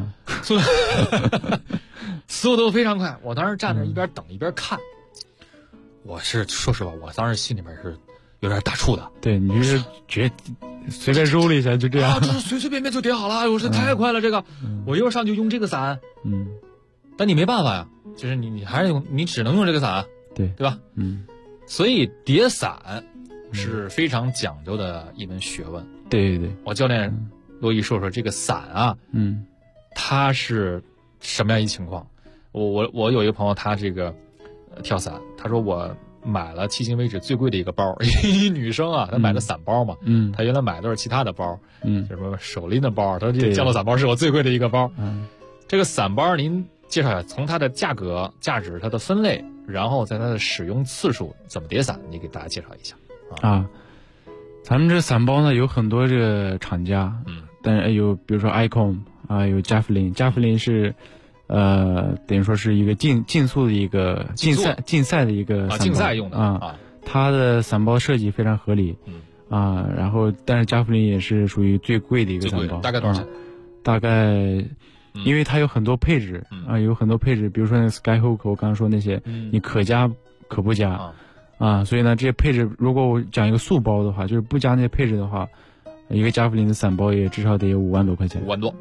速度非常快。我当时站着一边等一边看，我是说实话，我当时心里面是有点打怵的。 对，你就是随便揉了一下就这样这随便就叠好了，我说太快了这个我一会儿上去用这个伞但你没办法呀，就是你还是你只能用这个伞对吧所以叠伞是非常讲究的一门学问。 对， 我教练罗毅说这个伞它是什么样一情况。我有一个朋友他这个跳伞，他说我买了迄今为止最贵的一个包，一女生啊，她买的伞包嘛，她原来买的都是其他的包，什么手拎的包，她说这降落伞包是我最贵的一个包。这个伞包您介绍一下，从它的价格、价值、它的分类，然后在它的使用次数、怎么叠伞，你给大家介绍一下啊。咱们这伞包呢有很多这个厂家，但是有比如说 Icon 啊，有加芙琳是。等于说是一个竞速的一个竞赛的一个伞包竞赛用的啊， 它的伞包设计非常合理，然后但是加芙琳也是属于最贵的一个伞包， 大概多少钱？ 大概，因为它有很多配置有很多配置，比如说那个 Skyhook， 我刚刚说那些，你可加可不加所以呢这些配置，如果我讲一个素包的话，就是不加那些配置的话，一个加芙琳的伞包也至少得有5万多块钱 ，5万多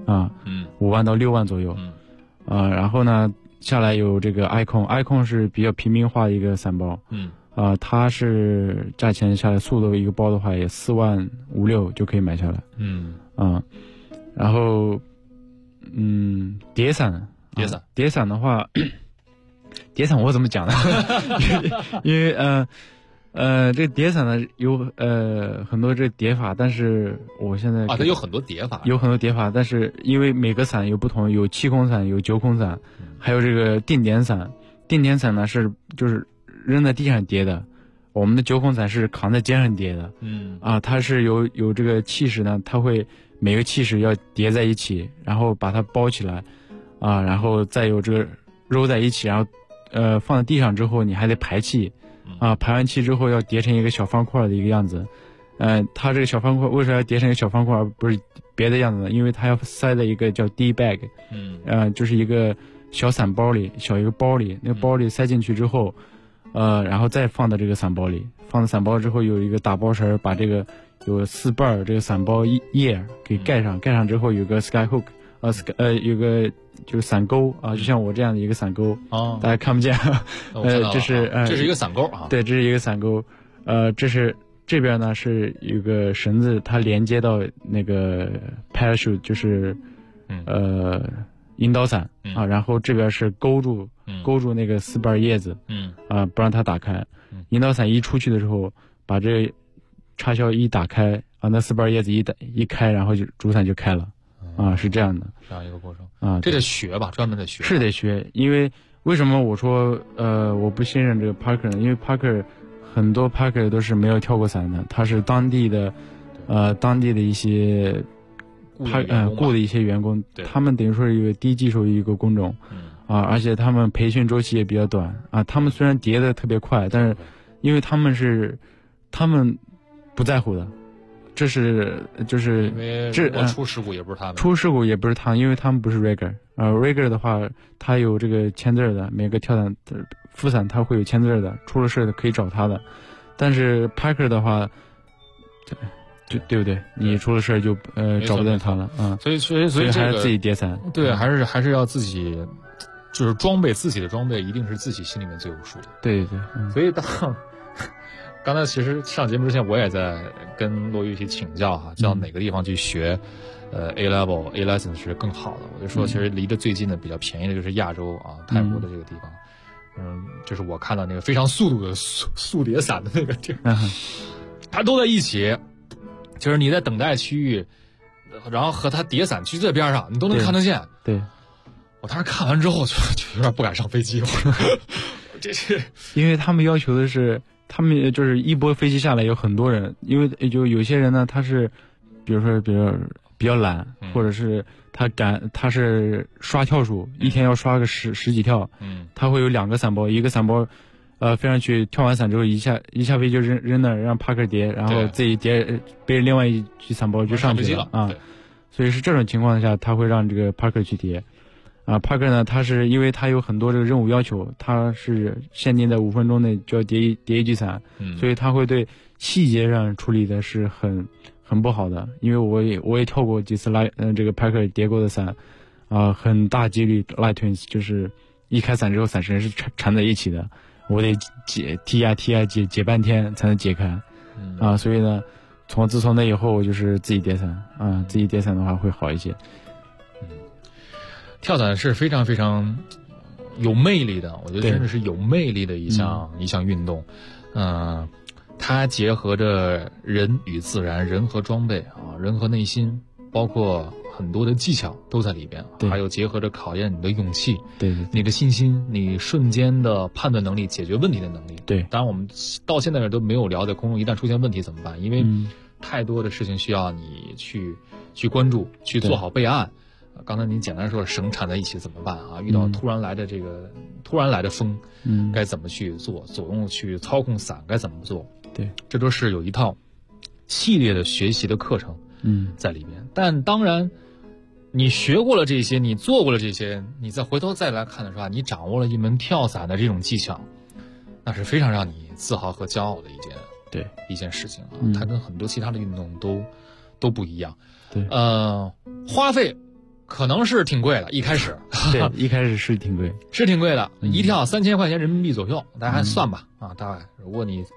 5万到6万左右。然后呢，下来有这个 Icon 是比较平民化的一个伞包，它是价钱下来素的一个包的话，也4万5、6就可以买下来，然后叠伞的话，叠伞我怎么讲呢？因为这个叠伞呢有很多这叠法，但是我现在它有很多叠法， 但是因为每个伞有不同，有7孔伞，有9孔伞，还有这个定点伞。定点伞呢就是扔在地上叠的，我们的9孔伞是扛在肩上叠的。它是有这个气势呢，它会每个气势要叠在一起，然后把它包起来，然后再有这个揉在一起，然后放在地上之后，你还得排气。排完气之后要叠成一个小方块的一个样子，它这个小方块为啥要叠成一个小方块而不是别的样子呢？因为它要塞在一个叫 D bag，就是一个小伞包里，一个包里，那个包里塞进去之后，然后再放到这个伞包里，放到伞包之后有一个打包绳，把这个有4瓣这个伞包叶给盖上，盖上之后有个 Skyhook，有个就是伞钩就像我这样的一个伞钩大家看不见，这是一个伞钩对，这是一个伞钩，这边呢是有个绳子，它连接到那个 parachute， 就是引导伞然后这边是勾住那个4瓣叶子不让它打开，引导伞一出去的时候，把这个插销一打开那4瓣叶子一开，然后就主伞就开了。是这样的， 这样一个过程这得学吧，专门的学是得学。因为什么我说我不信任这个 Parker 呢？因为 Parker 很多 Parker 都是没有跳过伞的，他是当地的一些雇的一些员工，他们等于说是一个低技术一个工种而且他们培训周期也比较短他们虽然叠的特别快，但是因为他们不在乎的。就是因为出事故也不是他们， 因为他们不是 rigger 的话，他有这个签字的，每个跳伞副伞他会有签字的，出了事的可以找他的。但是 Parker 的话，对不对？你出了事就找不到他了所以还是自己叠伞。 对，还是要自己，就是自己的装备一定是自己心里面最有数的。 对， 所以刚才其实上节目之前我也在跟骆玉一起请教叫哪个地方去学A lesson 是更好的。我就说其实离得最近的比较便宜的就是亚洲泰国的这个地方，就是我看到那个非常速度的速叠伞的那个地儿，它都在一起，就是你在等待区域，然后和它叠伞区就在边上，你都能看得见。 对， 我当时看完之后就有点不敢上飞机，这是因为他们要求的是。他们就是一波飞机下来有很多人，因为就有些人呢，他是，比如说比较懒，或者是他是刷跳数，一天要刷个十几跳，他会有2个伞包，一个伞包，飞上去跳完伞之后一下飞就扔那让帕克叠，然后自己叠背着另外一具伞包就上去了所以是这种情况下，他会让这个帕克去叠。Parker 呢，他是因为他有很多这个任务要求，他是限定在5分钟内就要叠一具伞，所以他会对细节上处理的是很不好的。因为我也跳过几次这个 Parker 叠过的伞，很大几率 light twins 就是一开伞之后伞绳是缠在一起的，我得解半天才能解开，所以呢，自从那以后我就是自己叠伞自己叠伞的话会好一些。 跳伞是非常非常有魅力的，我觉得真的是有魅力的一项运动。它结合着人与自然，人和装备啊，人和内心，包括很多的技巧都在里边，还有结合着考验你的勇气， 对， 你的信心，你瞬间的判断能力，解决问题的能力。 对， 当然我们到现在都没有聊，在空中一旦出现问题怎么办？因为太多的事情需要你去关注，去做好备案。刚才您简单说绳缠在一起怎么办啊？遇到突然来的风，该怎么去做？左右去操控伞该怎么做？ 对， 这都是有一套系列的学习的课程在里边。但当然，你学过了这些，你做过了这些，你再回头再来看的时候，你掌握了一门跳伞的这种技巧，那是非常让你自豪和骄傲的一件事情啊。它跟很多其他的运动都不一样。 对， 花费可能是挺贵的，一开始对，一开始是挺贵， 是挺贵的，一跳3000块钱人民币左右，大家算吧啊，大概如果你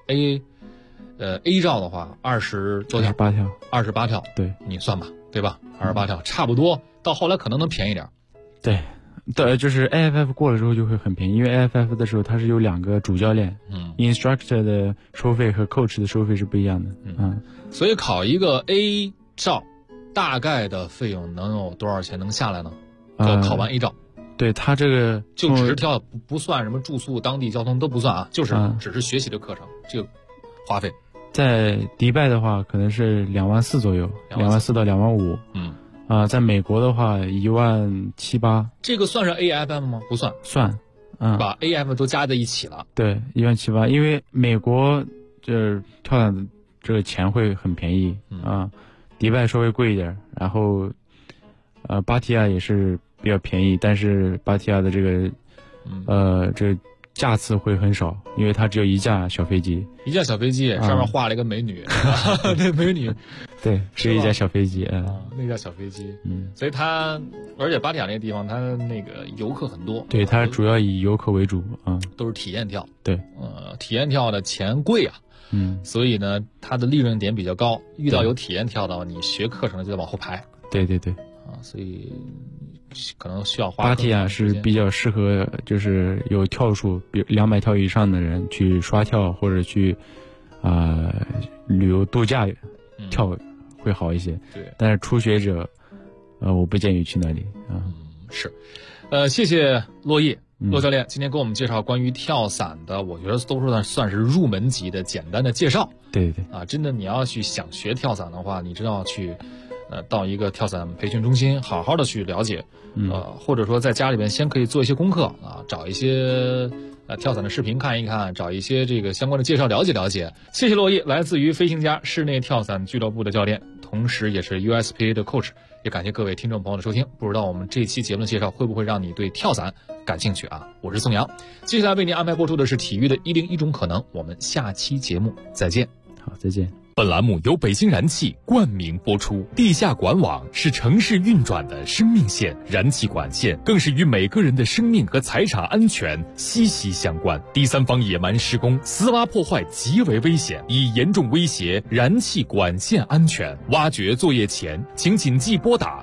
A 照的话，28跳， 对， 你算吧，对吧？28跳差不多，到后来可能能便宜点。 对，就是 AFF 过了之后就会很便宜，因为 AFF 的时候它是有2个主教练，instructor 的收费和 coach 的收费是不一样的， 所以考一个 A 照，大概的费用能有多少钱能下来呢？考完 A 照， 对，它这个就只是跳，不算什么住宿、当地交通都不算啊，就是只是学习的课程，这个花费。 在迪拜的话，可能是2万4左右，2万4到2万5。在美国的话，1万7、8。 这个算是 AFM 吗？不算， 算， 把 AFM 都加在一起了。 对，1万7、8，因为美国这跳伞的这个钱会很便宜迪拜稍微贵一点，然后芭提雅也是比较便宜，但是芭提雅的这个这个架次会很少，因为它只有一架小飞机，上面画了一个美女，对，美女， 对，是一架小飞机那架小飞机，所以而且芭提雅那个地方，它那个游客很多， 对，它主要以游客为主都是体验跳， 对， 体验跳的钱贵啊，所以呢，它的利润点比较高，遇到有体验跳的，你学课程的就得往后排， 对， 所以可能需要花。 芭提雅是比较适合就是有跳数，比如200跳以上的人去刷跳或者去旅游度假跳会好一些。 对， 但是初学者，我不建议去那里是，谢谢骆教练今天给我们介绍关于跳伞的，我觉得都算是入门级的简单的介绍。 对， 真的你要去想学跳伞的话，你知道去。到一个跳伞培训中心好好的去了解，或者说在家里边先可以做一些功课找一些跳伞的视频看一看，找一些这个相关的介绍了解了解。谢谢骆毅，来自于飞行家室内跳伞俱乐部的教练，同时也是 USPA 的 coach。也感谢各位听众朋友的收听。不知道我们这期节目的介绍会不会让你对跳伞感兴趣啊？我是宋阳，接下来为您安排播出的是体育的101种可能。我们下期节目再见。 好，再见。 本栏目由北京燃气冠名播出。地下管网是城市运转的生命线，燃气管线更是与每个人的生命和财产安全息息相关。第三方野蛮施工、私挖破坏极为危险，已严重威胁燃气管线安全。挖掘作业前，请谨记拨打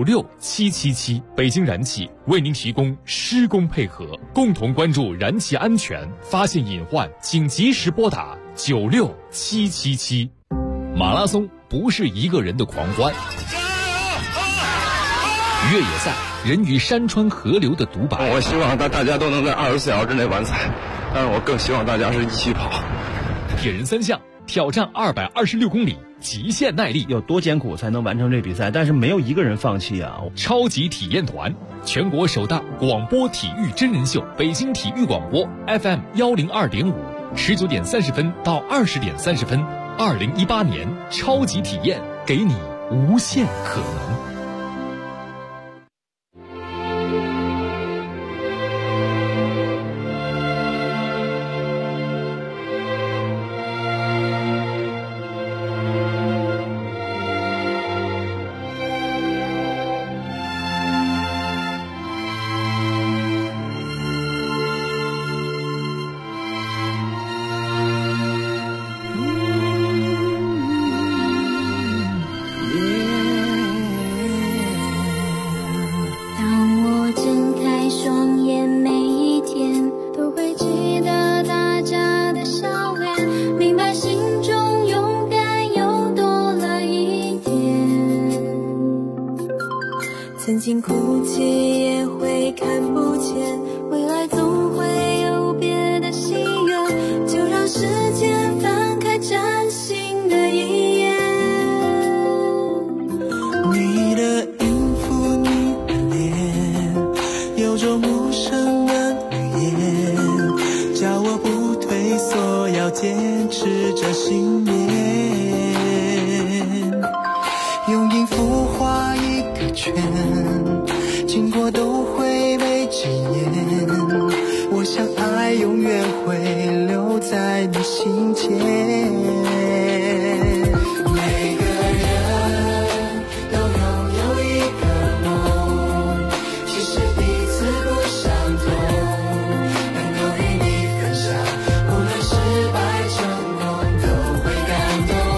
96777。北京燃气为您提供施工配合，共同关注燃气安全，发现隐患请及时拨打96777。马拉松不是一个人的狂欢，越野赛人与山川河流的独白。 我希望大家都能在24小时之内完赛，但是我更希望大家是一起跑。 铁人3项挑战226公里，极限耐力， 有多艰苦才能完成这比赛？但是没有一个人放弃啊！ 超级体验团，全国首档广播体育真人秀，北京体育广播 FM 102.5，19点30分到20点30分。2018年超级体验，给你无限可能。 曾经哭泣也会看不见，未来总会有别的心愿，就让时间翻开崭新的一页。 你的音符，你的脸，有种陌生的语言，叫我不退缩，要坚持着信念。用音符画一个圈，经过都会被纪念。我想爱永远会留在你心间。每个人都拥有一个梦，其实彼此不相同，能够与你分享，无论失败成功都会感动。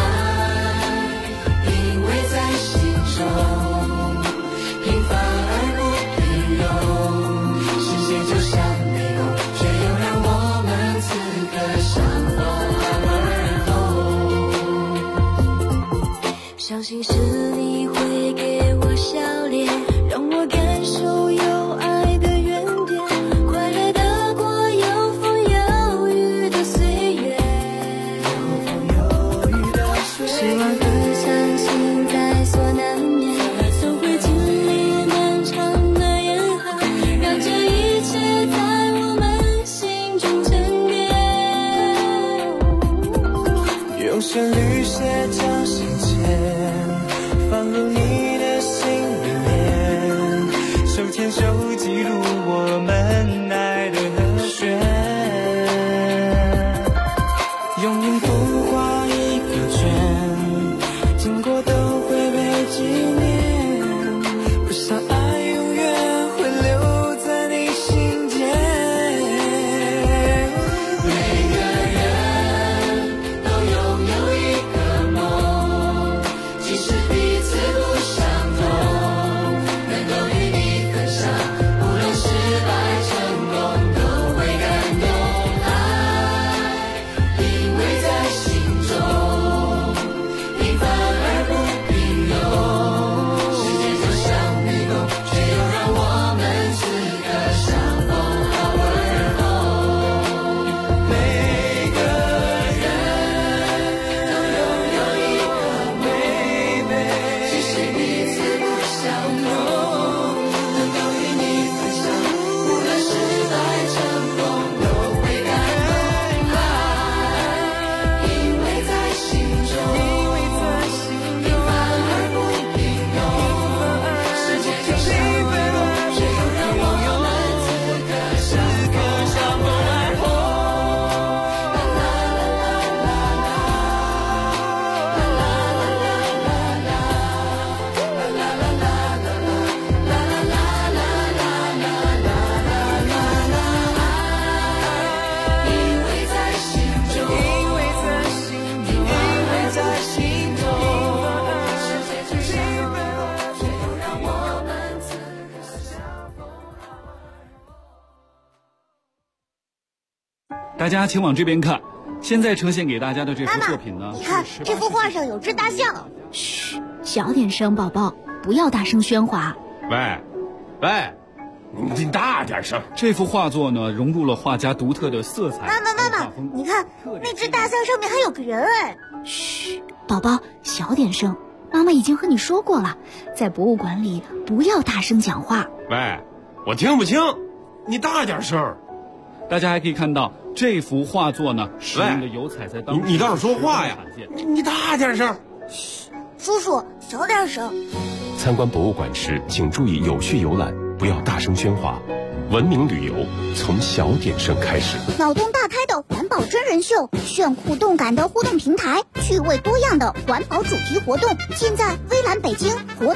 爱因为在心中平凡而不平庸，世界就像迷宫，却又让我们此刻相逢而后。 相信是你会给我笑脸，让我感受有爱的原点，快乐的过有风有雨的岁月。希望和相信在所难免，都会经历漫长的严寒，让这一切在我们心中沉淀。 用旋律写张信笺，放入你的心里面，手牵手记录我们爱的和弦。用音符画一个圈，经过都会被纪念。我想爱永远会留在你心间。每个人都拥有一个梦，即使彼此不相同，能够与你分享，无论失败成功都会感动。爱因为在心中平凡而不平庸，世界就像迷宫，却又让我们此刻相逢而后。每个人都拥有一个梦，即使彼此不相同，能够与你分享，无论失败成功都会感动。爱因为在心中平凡而不平庸，世界就像迷宫，却又让我们此刻相逢而后。因为在心中，因为在心中，因为在心中，世界就像迷宫，却又让我们此刻相逢。 大家请往这边看，现在呈现给大家的这幅作品呢， 你看这幅画上有只大象。 嘘，小点声，宝宝，不要大声喧哗。 喂，你大点声。 这幅画作呢，融入了画家独特的色彩。 妈妈，你看那只大象上面还有个人哎。 嘘，宝宝，小点声。妈妈已经和你说过了，在博物馆里不要大声讲话。 喂，我听不清，你大点声。 大家还可以看到这幅画作呢，使用的油彩在当时你倒是说话呀！你大点声。 嘘，叔叔小点声。 参观博物馆时，请注意有序游览，不要大声喧哗。文明旅游从小点声开始。 脑洞大开的环保真人秀，炫酷动感的互动平台，趣味多样的环保主题活动，尽在微蓝北京活